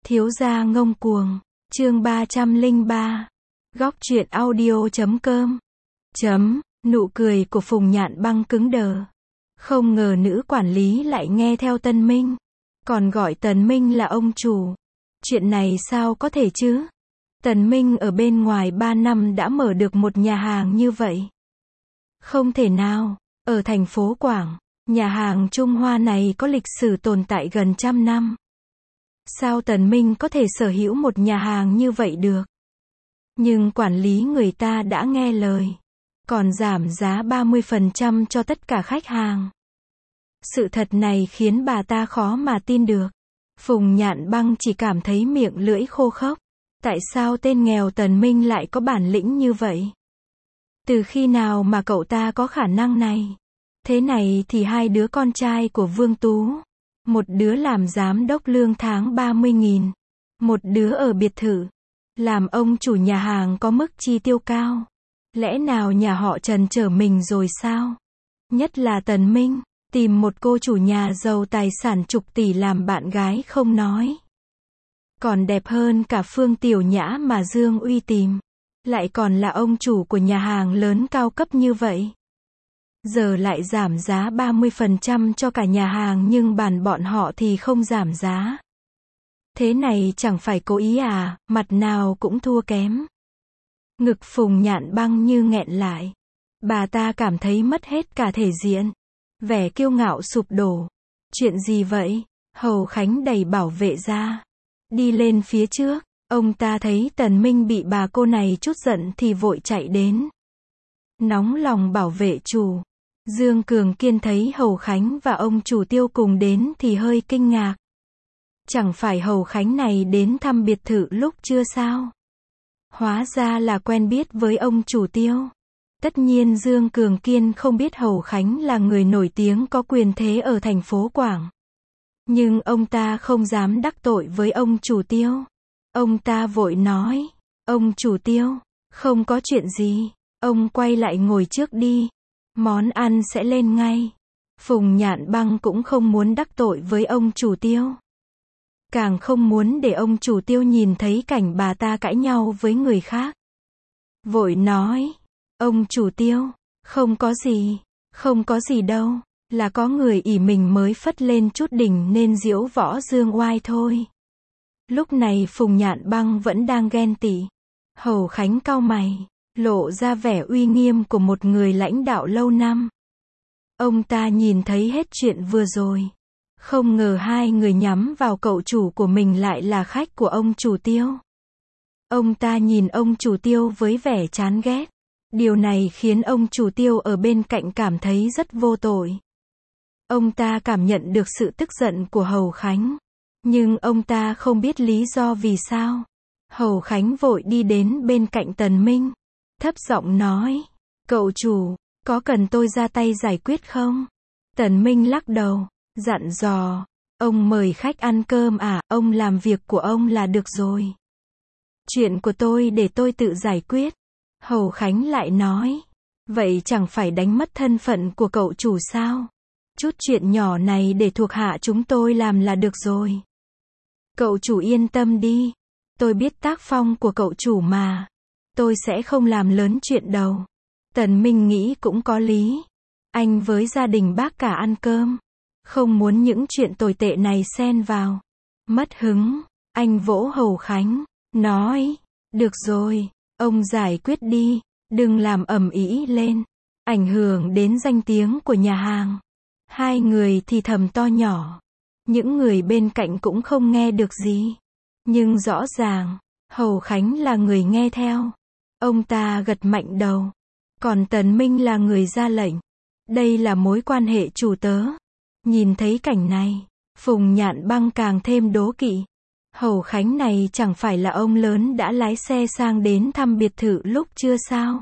Thiếu gia ngông cuồng, chương 303. Góc truyện audio.com. Nụ cười của Phùng Nhạn Băng cứng đờ. Không ngờ nữ quản lý lại nghe theo Tần Minh, còn gọi Tần Minh là ông chủ. Chuyện này sao có thể chứ? Tần Minh ở bên ngoài 3 năm đã mở được một nhà hàng như vậy. Không thể nào, ở thành phố Quảng, nhà hàng Trung Hoa này có lịch sử tồn tại gần 100 năm. Sao Tần Minh có thể sở hữu một nhà hàng như vậy được? Nhưng quản lý người ta đã nghe lời, còn giảm giá 30% cho tất cả khách hàng. Sự thật này khiến bà ta khó mà tin được. Phùng Nhạn Băng chỉ cảm thấy miệng lưỡi khô khốc. Tại sao tên nghèo Tần Minh lại có bản lĩnh như vậy? Từ khi nào mà cậu ta có khả năng này? Thế này thì hai đứa con trai của Vương Tú, một đứa làm giám đốc lương tháng 30.000, một đứa ở biệt thự, làm ông chủ nhà hàng có mức chi tiêu cao. Lẽ nào nhà họ Trần trở mình rồi sao? Nhất là Tần Minh, tìm một cô chủ nhà giàu tài sản chục tỷ làm bạn gái không nói. Còn đẹp hơn cả Phương Tiểu Nhã mà Dương Uy tìm. Lại còn là ông chủ của nhà hàng lớn cao cấp như vậy. Giờ lại giảm giá 30% cho cả nhà hàng nhưng bàn bọn họ thì không giảm giá. Thế này chẳng phải cố ý à, mặt nào cũng thua kém. Ngực Phùng Nhạn Băng như nghẹn lại. Bà ta cảm thấy mất hết cả thể diện. Vẻ kiêu ngạo sụp đổ. Chuyện gì vậy? Hầu Khánh đẩy bảo vệ ra. Đi lên phía trước. Ông ta thấy Tần Minh bị bà cô này chút giận thì vội chạy đến. Nóng lòng bảo vệ chủ. Dương Cường Kiên thấy Hầu Khánh và ông chủ Tiêu cùng đến thì hơi kinh ngạc. Chẳng phải Hầu Khánh này đến thăm biệt thự lúc trưa sao? Hóa ra là quen biết với ông chủ Tiêu. Tất nhiên Dương Cường Kiên không biết Hầu Khánh là người nổi tiếng có quyền thế ở thành phố Quảng. Nhưng ông ta không dám đắc tội với ông chủ Tiêu. Ông ta vội nói, ông chủ Tiêu, không có chuyện gì, ông quay lại ngồi trước đi, món ăn sẽ lên ngay. Phùng Nhạn Băng cũng không muốn đắc tội với ông chủ Tiêu. Càng không muốn để ông chủ Tiêu nhìn thấy cảnh bà ta cãi nhau với người khác. Vội nói, ông chủ Tiêu, không có gì đâu, là có người ỷ mình mới phất lên chút đỉnh nên diễu võ dương oai thôi. Lúc này Phùng Nhạn Băng vẫn đang ghen tị. Hầu Khánh cau mày, lộ ra vẻ uy nghiêm của một người lãnh đạo lâu năm. Ông ta nhìn thấy hết chuyện vừa rồi. Không ngờ hai người nhắm vào cậu chủ của mình lại là khách của ông chủ Tiêu. Ông ta nhìn ông chủ Tiêu với vẻ chán ghét. Điều này khiến ông chủ Tiêu ở bên cạnh cảm thấy rất vô tội. Ông ta cảm nhận được sự tức giận của Hầu Khánh. Nhưng ông ta không biết lý do vì sao. Hầu Khánh vội đi đến bên cạnh Tần Minh. Thấp giọng nói, cậu chủ, có cần tôi ra tay giải quyết không? Tần Minh lắc đầu, dặn dò, ông mời khách ăn cơm à, ông làm việc của ông là được rồi. Chuyện của tôi để tôi tự giải quyết. Hầu Khánh lại nói, vậy chẳng phải đánh mất thân phận của cậu chủ sao? Chút chuyện nhỏ này để thuộc hạ chúng tôi làm là được rồi. Cậu chủ yên tâm đi. Tôi biết tác phong của cậu chủ mà. Tôi sẽ không làm lớn chuyện đâu. Tần Minh nghĩ cũng có lý. Anh với gia đình bác cả ăn cơm. Không muốn những chuyện tồi tệ này xen vào. Mất hứng. Anh vỗ Hầu Khánh. Nói. Được rồi. Ông giải quyết đi. Đừng làm ầm ĩ lên. Ảnh hưởng đến danh tiếng của nhà hàng. Hai người thì thầm to nhỏ. Những người bên cạnh cũng không nghe được gì. Nhưng rõ ràng, Hầu Khánh là người nghe theo. Ông ta gật mạnh đầu. Còn Tần Minh là người ra lệnh. Đây là mối quan hệ chủ tớ. Nhìn thấy cảnh này, Phùng Nhạn Băng càng thêm đố kỵ. Hầu Khánh này chẳng phải là ông lớn đã lái xe sang đến thăm biệt thự lúc trưa sao?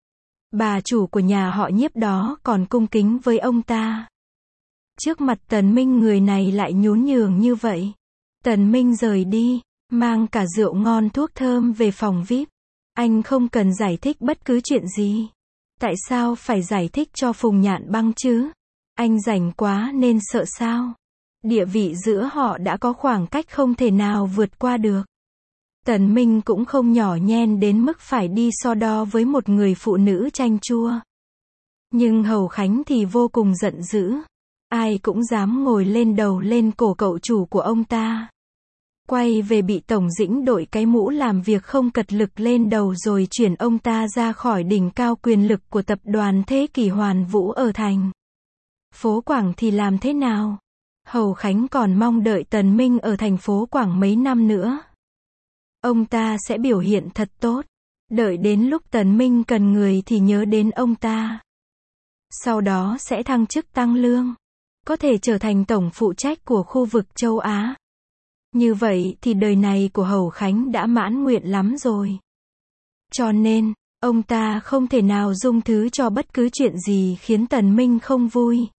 Bà chủ của nhà họ Nhiếp đó còn cung kính với ông ta. Trước mặt Tần Minh người này lại nhún nhường như vậy. Tần Minh rời đi, mang cả rượu ngon thuốc thơm về phòng VIP. Anh không cần giải thích bất cứ chuyện gì. Tại sao phải giải thích cho Phùng Nhạn Băng chứ? Anh rảnh quá nên sợ sao? Địa vị giữa họ đã có khoảng cách không thể nào vượt qua được. Tần Minh cũng không nhỏ nhen đến mức phải đi so đo với một người phụ nữ chanh chua. Nhưng Hầu Khánh thì vô cùng giận dữ. Ai cũng dám ngồi lên đầu lên cổ cậu chủ của ông ta. Quay về bị Tổng Dĩnh đội cái mũ làm việc không cật lực lên đầu rồi chuyển ông ta ra khỏi đỉnh cao quyền lực của tập đoàn Thế Kỷ Hoàn Vũ ở thành phố Quảng thì làm thế nào? Hầu Khánh còn mong đợi Tần Minh ở thành phố Quảng mấy năm nữa. Ông ta sẽ biểu hiện thật tốt. Đợi đến lúc Tần Minh cần người thì nhớ đến ông ta. Sau đó sẽ thăng chức tăng lương. Có thể trở thành tổng phụ trách của khu vực châu Á. Như vậy thì đời này của Hầu Khánh đã mãn nguyện lắm rồi. Cho nên, ông ta không thể nào dung thứ cho bất cứ chuyện gì khiến Tần Minh không vui.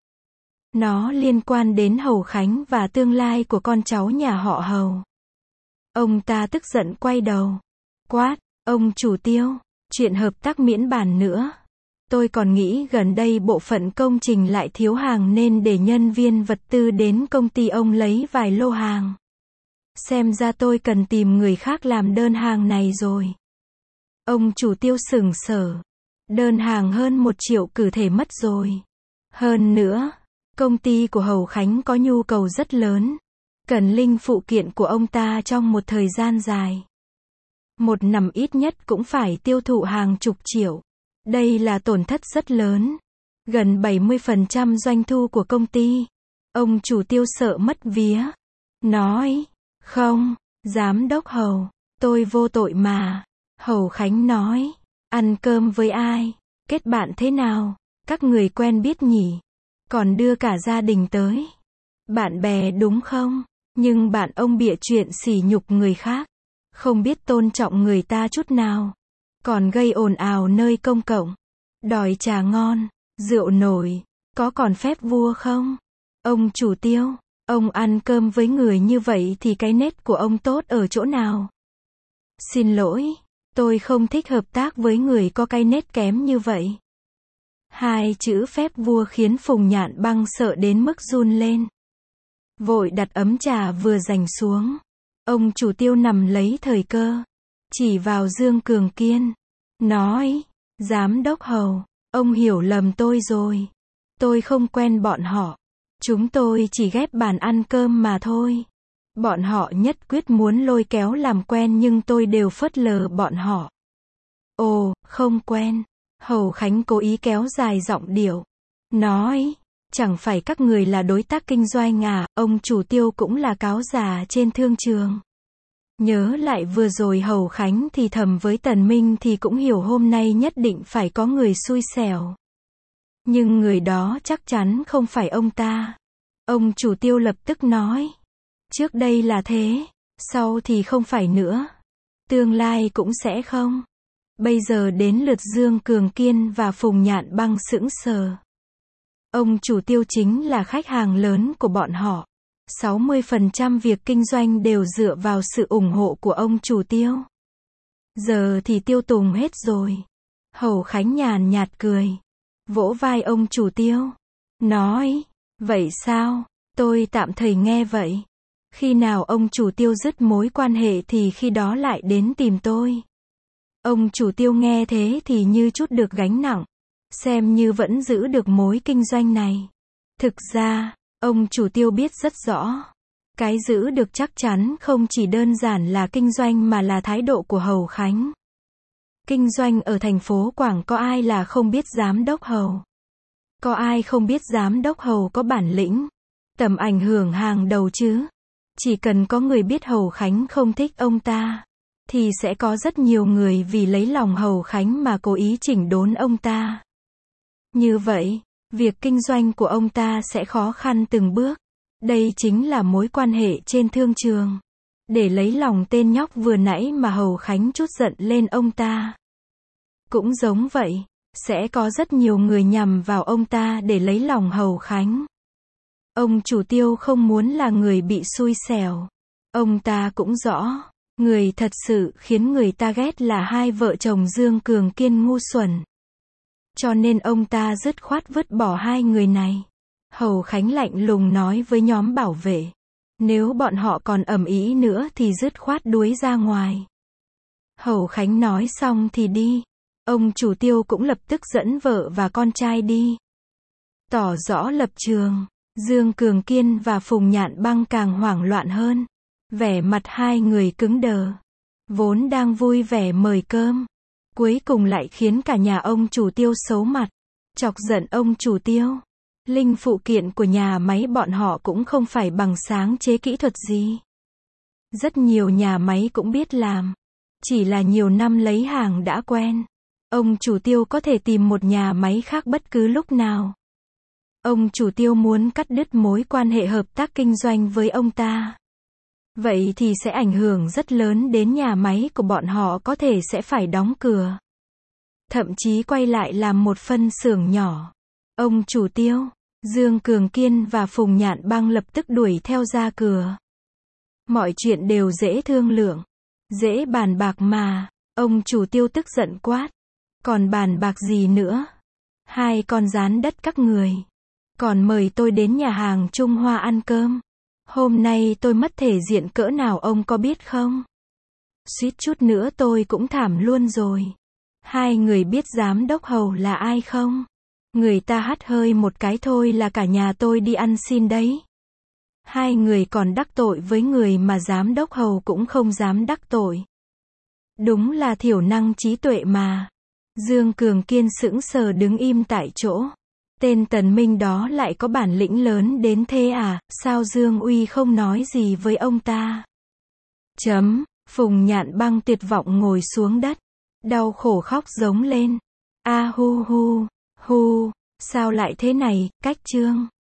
Nó liên quan đến Hầu Khánh và tương lai của con cháu nhà họ Hầu. Ông ta tức giận quay đầu. Quát, ông chủ Tiêu, chuyện hợp tác miễn bàn nữa. Tôi còn nghĩ gần đây bộ phận công trình lại thiếu hàng nên để nhân viên vật tư đến công ty ông lấy vài lô hàng. Xem ra tôi cần tìm người khác làm đơn hàng này rồi. Ông chủ Tiêu sững sờ. Đơn hàng hơn 1 triệu cử thể mất rồi. Hơn nữa, công ty của Hầu Khánh có nhu cầu rất lớn. Cần linh phụ kiện của ông ta trong một thời gian dài. Một năm ít nhất cũng phải tiêu thụ hàng chục triệu. Đây là tổn thất rất lớn. Gần 70% doanh thu của công ty. Ông chủ Tiêu sợ mất vía. Nói, không, giám đốc Hầu, tôi vô tội mà. Hầu Khánh nói, ăn cơm với ai, kết bạn thế nào, các người quen biết nhỉ, còn đưa cả gia đình tới. Bạn bè đúng không? Nhưng bạn ông bịa chuyện sỉ nhục người khác, không biết tôn trọng người ta chút nào, còn gây ồn ào nơi công cộng, đòi trà ngon, rượu nổi, có còn phép vua không? Ông chủ Tiêu, ông ăn cơm với người như vậy thì cái nết của ông tốt ở chỗ nào? Xin lỗi, tôi không thích hợp tác với người có cái nết kém như vậy. 2 chữ phép vua khiến Phùng Nhạn Băng sợ đến mức run lên. Vội đặt ấm trà vừa dành xuống. Ông chủ Tiêu nằm lấy thời cơ, chỉ vào Dương Cường Kiên, nói, giám đốc Hầu, ông hiểu lầm tôi rồi. Tôi không quen bọn họ. Chúng tôi chỉ ghép bàn ăn cơm mà thôi. Bọn họ nhất quyết muốn lôi kéo làm quen nhưng tôi đều phớt lờ bọn họ. Ồ, không quen. Hầu Khánh cố ý kéo dài giọng điệu. Nói, chẳng phải các người là đối tác kinh doanh à, ông chủ Tiêu cũng là cáo già trên thương trường. Nhớ lại vừa rồi Hầu Khánh thì thầm với Tần Minh thì cũng hiểu hôm nay nhất định phải có người xui xẻo. Nhưng người đó chắc chắn không phải ông ta. Ông chủ Tiêu lập tức nói. Trước đây là thế, sau thì không phải nữa. Tương lai cũng sẽ không. Bây giờ đến lượt Dương Cường Kiên và Phùng Nhạn Băng sững sờ. Ông chủ Tiêu chính là khách hàng lớn của bọn họ. 60% việc kinh doanh đều dựa vào sự ủng hộ của ông chủ Tiêu. Giờ thì tiêu tùng hết rồi. Hầu Khánh nhàn nhạt cười. Vỗ vai ông chủ Tiêu. Nói, vậy sao, tôi tạm thời nghe vậy. Khi nào ông chủ Tiêu dứt mối quan hệ thì khi đó lại đến tìm tôi. Ông chủ Tiêu nghe thế thì như chút được gánh nặng. Xem như vẫn giữ được mối kinh doanh này. Thực ra, ông chủ Tiêu biết rất rõ. Cái giữ được chắc chắn không chỉ đơn giản là kinh doanh mà là thái độ của Hầu Khánh. Kinh doanh ở thành phố Quảng có ai là không biết giám đốc Hầu. Có ai không biết giám đốc Hầu có bản lĩnh, tầm ảnh hưởng hàng đầu chứ. Chỉ cần có người biết Hầu Khánh không thích ông ta, thì sẽ có rất nhiều người vì lấy lòng Hầu Khánh mà cố ý chỉnh đốn ông ta. Như vậy, việc kinh doanh của ông ta sẽ khó khăn từng bước. Đây chính là mối quan hệ trên thương trường. Để lấy lòng tên nhóc vừa nãy mà Hầu Khánh trút giận lên ông ta. Cũng giống vậy, sẽ có rất nhiều người nhằm vào ông ta để lấy lòng Hầu Khánh. Ông chủ Tiêu không muốn là người bị xui xẻo. Ông ta cũng rõ, người thật sự khiến người ta ghét là hai vợ chồng Dương Cường Kiên ngu xuẩn. Cho nên ông ta dứt khoát vứt bỏ hai người này. Hầu Khánh lạnh lùng nói với nhóm bảo vệ. Nếu bọn họ còn ầm ĩ nữa thì dứt khoát đuối ra ngoài. Hầu Khánh nói xong thì đi. Ông chủ Tiêu cũng lập tức dẫn vợ và con trai đi. Tỏ rõ lập trường. Dương Cường Kiên và Phùng Nhạn Băng càng hoảng loạn hơn. Vẻ mặt hai người cứng đờ. Vốn đang vui vẻ mời cơm. Cuối cùng lại khiến cả nhà ông chủ Tiêu xấu mặt. Chọc giận ông chủ Tiêu. Linh phụ kiện của nhà máy bọn họ cũng không phải bằng sáng chế kỹ thuật gì. Rất nhiều nhà máy cũng biết làm. Chỉ là nhiều năm lấy hàng đã quen. Ông chủ Tiêu có thể tìm một nhà máy khác bất cứ lúc nào. Ông chủ Tiêu muốn cắt đứt mối quan hệ hợp tác kinh doanh với ông ta. Vậy thì sẽ ảnh hưởng rất lớn đến nhà máy của bọn họ, có thể sẽ phải đóng cửa. Thậm chí quay lại làm một phân xưởng nhỏ. Ông chủ Tiêu, Dương Cường Kiên và Phùng Nhạn Băng lập tức đuổi theo ra cửa. Mọi chuyện đều dễ thương lượng, dễ bàn bạc mà. Ông chủ Tiêu tức giận quát. Còn bàn bạc gì nữa? Hai con gián đất các người. Còn mời tôi đến nhà hàng Trung Hoa ăn cơm. Hôm nay tôi mất thể diện cỡ nào ông có biết không? Suýt chút nữa tôi cũng thảm luôn rồi. Hai người biết giám đốc Hầu là ai không? Người ta hắt hơi một cái thôi là cả nhà tôi đi ăn xin đấy. Hai người còn đắc tội với người mà giám đốc Hầu cũng không dám đắc tội. Đúng là thiểu năng trí tuệ mà. Dương Cường Kiên sững sờ đứng im tại chỗ. Tên Tần Minh đó lại có bản lĩnh lớn đến thế à, sao Dương Uy không nói gì với ông ta? Phùng Nhạn Băng tuyệt vọng ngồi xuống đất. Đau khổ khóc giống lên. A hu hu, hu, sao lại thế này, cách Trương